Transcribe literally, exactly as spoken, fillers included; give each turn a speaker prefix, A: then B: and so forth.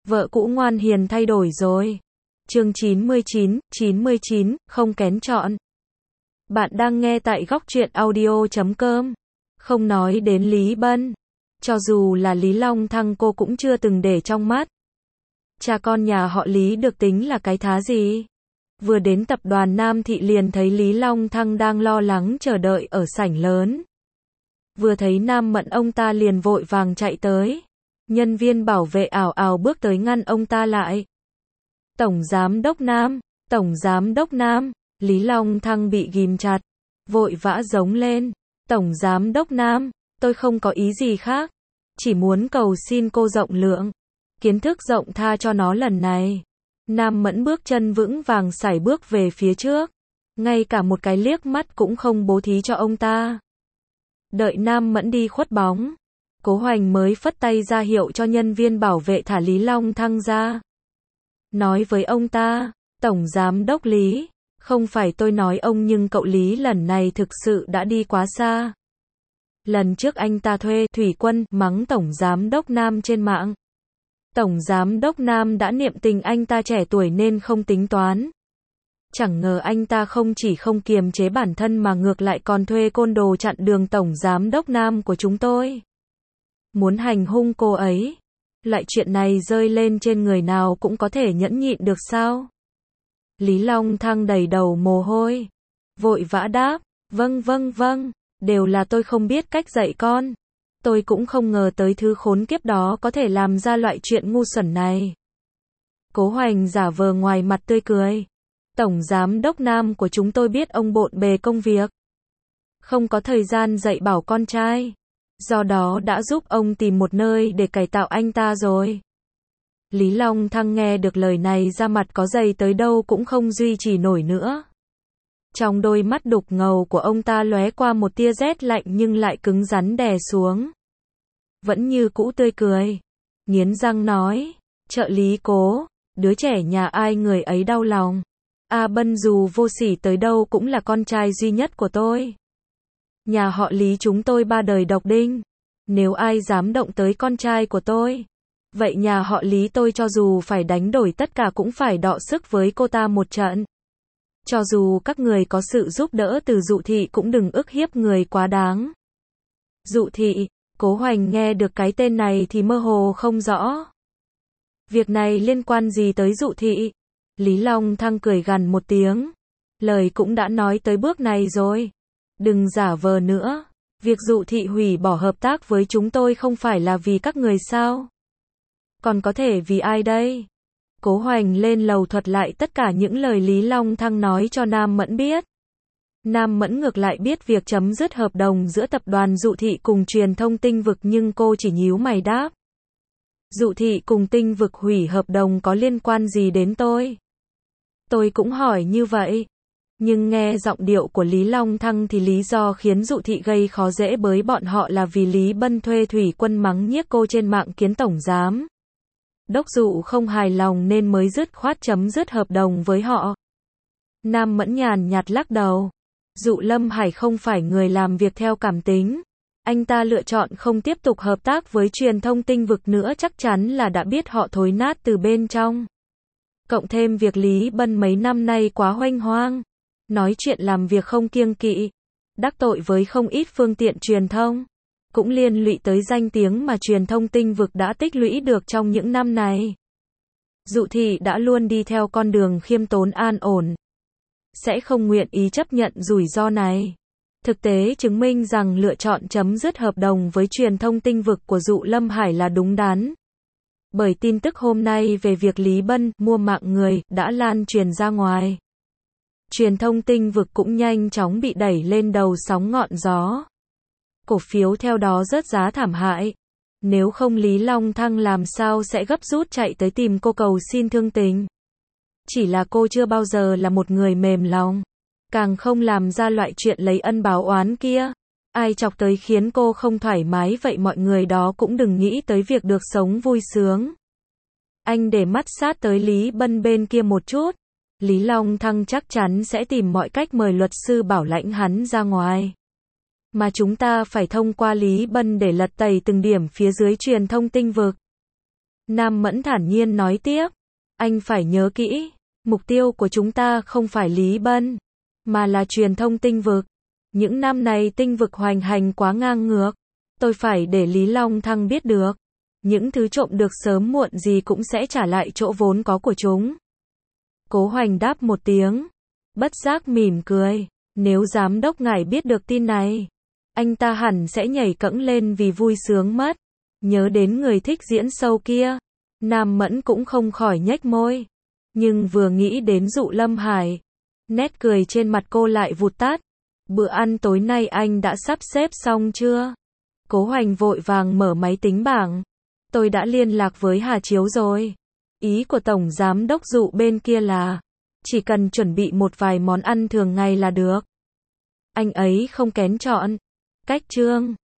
A: Vợ cũ ngoan hiền thay đổi rồi. Chương chín mươi chín, chín mươi chín, không kén chọn. Bạn đang nghe tại góc truyện audio chấm com. Không nói đến Lý Bân. Cho dù là Lý Long Thăng cô cũng chưa từng để trong mắt. Cha con nhà họ Lý được tính là cái thá gì? Vừa đến tập đoàn Nam Thị liền thấy Lý Long Thăng đang lo lắng chờ đợi ở sảnh lớn. Vừa thấy Nam Mẫn ông ta liền vội vàng chạy tới. Nhân viên bảo vệ ảo ảo bước tới ngăn ông ta lại. Tổng Giám Đốc Nam, Tổng Giám Đốc Nam, Lý Long Thăng bị ghim chặt, vội vã giống lên. Tổng Giám Đốc Nam, tôi không có ý gì khác, chỉ muốn cầu xin cô rộng lượng, kiến thức rộng tha cho nó lần này. Nam Mẫn bước chân vững vàng sải bước về phía trước, ngay cả một cái liếc mắt cũng không bố thí cho ông ta. Đợi Nam Mẫn đi khuất bóng, Cố Hoành mới phất tay ra hiệu cho nhân viên bảo vệ thả Lý Long Thăng ra. Nói với ông ta, Tổng Giám Đốc Lý, không phải tôi nói ông nhưng cậu Lý lần này thực sự đã đi quá xa. Lần trước anh ta thuê Thủy Quân mắng Tổng Giám Đốc Nam trên mạng. Tổng Giám Đốc Nam đã niệm tình anh ta trẻ tuổi nên không tính toán. Chẳng ngờ anh ta không chỉ không kiềm chế bản thân mà ngược lại còn thuê côn đồ chặn đường Tổng Giám Đốc Nam của chúng tôi. Muốn hành hung cô ấy. Loại chuyện này rơi lên trên người nào cũng có thể nhẫn nhịn được sao? Lý Long Thăng đầy đầu mồ hôi. Vội vã đáp, vâng vâng vâng, đều là tôi không biết cách dạy con. Tôi cũng không ngờ tới thứ khốn kiếp đó có thể làm ra loại chuyện ngu xuẩn này. Cố Hoành giả vờ ngoài mặt tươi cười. Tổng Giám Đốc Nam của chúng tôi biết ông bộn bề công việc, không có thời gian dạy bảo con trai. Do đó đã giúp ông tìm một nơi để cải tạo anh ta rồi. Lý Long Thăng nghe được lời này da mặt có dày tới đâu cũng không duy trì nổi nữa. Trong đôi mắt đục ngầu của ông ta lóe qua một tia rét lạnh nhưng lại cứng rắn đè xuống. Vẫn như cũ tươi cười. Nghiến răng nói, trợ lý Cố, đứa trẻ nhà ai người ấy đau lòng. A Bân dù vô sỉ tới đâu cũng là con trai duy nhất của tôi. Nhà họ Lý chúng tôi ba đời độc đinh. Nếu ai dám động tới con trai của tôi, vậy nhà họ Lý tôi cho dù phải đánh đổi tất cả cũng phải đọ sức với cô ta một trận. Cho dù các người có sự giúp đỡ từ Dụ Thị cũng đừng ức hiếp người quá đáng. Dụ Thị, Cố Hoành nghe được cái tên này thì mơ hồ không rõ. Việc này liên quan gì tới Dụ Thị? Lý Long Thăng cười gằn một tiếng. Lời cũng đã nói tới bước này rồi. Đừng giả vờ nữa. Việc Dụ Thị hủy bỏ hợp tác với chúng tôi không phải là vì các người sao? Còn có thể vì ai đây? Cố Hoành lên lầu thuật lại tất cả những lời Lý Long Thăng nói cho Nam Mẫn biết. Nam Mẫn ngược lại biết việc chấm dứt hợp đồng giữa tập đoàn Dụ Thị cùng Truyền thông Tinh Vực nhưng cô chỉ nhíu mày đáp. Dụ Thị cùng Tinh Vực hủy hợp đồng có liên quan gì đến tôi? Tôi cũng hỏi như vậy. Nhưng nghe giọng điệu của Lý Long Thăng thì lý do khiến Dụ Thị gây khó dễ với bọn họ là vì Lý Bân thuê Thủy Quân mắng nhiếc cô trên mạng khiến Tổng Giám Đốc Dụ không hài lòng nên mới dứt khoát chấm dứt hợp đồng với họ. Nam Mẫn nhàn nhạt lắc đầu. Dụ Lâm Hải không phải người làm việc theo cảm tính. Anh ta lựa chọn không tiếp tục hợp tác với Truyền thông Tinh Vực nữa chắc chắn là đã biết họ thối nát từ bên trong. Cộng thêm việc Lý Bân mấy năm nay quá hoanh hoang. Nói chuyện làm việc không kiêng kỵ. Đắc tội với không ít phương tiện truyền thông. Cũng liên lụy tới danh tiếng mà Truyền thông Tinh Vực đã tích lũy được trong những năm này. Dụ Thị đã luôn đi theo con đường khiêm tốn an ổn. Sẽ không nguyện ý chấp nhận rủi ro này. Thực tế chứng minh rằng lựa chọn chấm dứt hợp đồng với Truyền thông Tinh Vực của Dụ Lâm Hải là đúng đắn. Bởi tin tức hôm nay về việc Lý Bân mua mạng người đã lan truyền ra ngoài. Truyền thông Tinh Vực cũng nhanh chóng bị đẩy lên đầu sóng ngọn gió. Cổ phiếu theo đó rớt giá thảm hại. Nếu không Lý Long Thăng làm sao sẽ gấp rút chạy tới tìm cô cầu xin thương tình. Chỉ là cô chưa bao giờ là một người mềm lòng. Càng không làm ra loại chuyện lấy ân báo oán kia. Ai chọc tới khiến cô không thoải mái vậy mọi người đó cũng đừng nghĩ tới việc được sống vui sướng. Anh để mắt sát tới Lý Bân bên kia một chút. Lý Long Thăng chắc chắn sẽ tìm mọi cách mời luật sư bảo lãnh hắn ra ngoài. Mà chúng ta phải thông qua Lý Bân để lật tẩy từng điểm phía dưới Truyền thông Tinh Vực. Nam Mẫn thản nhiên nói tiếp. Anh phải nhớ kỹ, mục tiêu của chúng ta không phải Lý Bân, mà là truyền thông tinh vực. Những năm này tinh vực hoành hành quá ngang ngược. Tôi phải để Lý Long Thăng biết được. Những thứ trộm được sớm muộn gì cũng sẽ trả lại chỗ vốn có của chúng. Cố Hoành đáp một tiếng. Bất giác mỉm cười. Nếu giám đốc ngài biết được tin này, anh ta hẳn sẽ nhảy cẫng lên vì vui sướng mất. Nhớ đến người thích diễn show kia, Nam Mẫn cũng không khỏi nhếch môi. Nhưng vừa nghĩ đến Dụ Lâm Hải, nét cười trên mặt cô lại vụt tắt. Bữa ăn tối nay anh đã sắp xếp xong chưa? Cố Hoành vội vàng mở máy tính bảng. Tôi đã liên lạc với Hà Chiếu rồi. Ý của Tổng Giám đốc Dụ bên kia là chỉ cần chuẩn bị một vài món ăn thường ngày là được. Anh ấy không kén chọn cách trương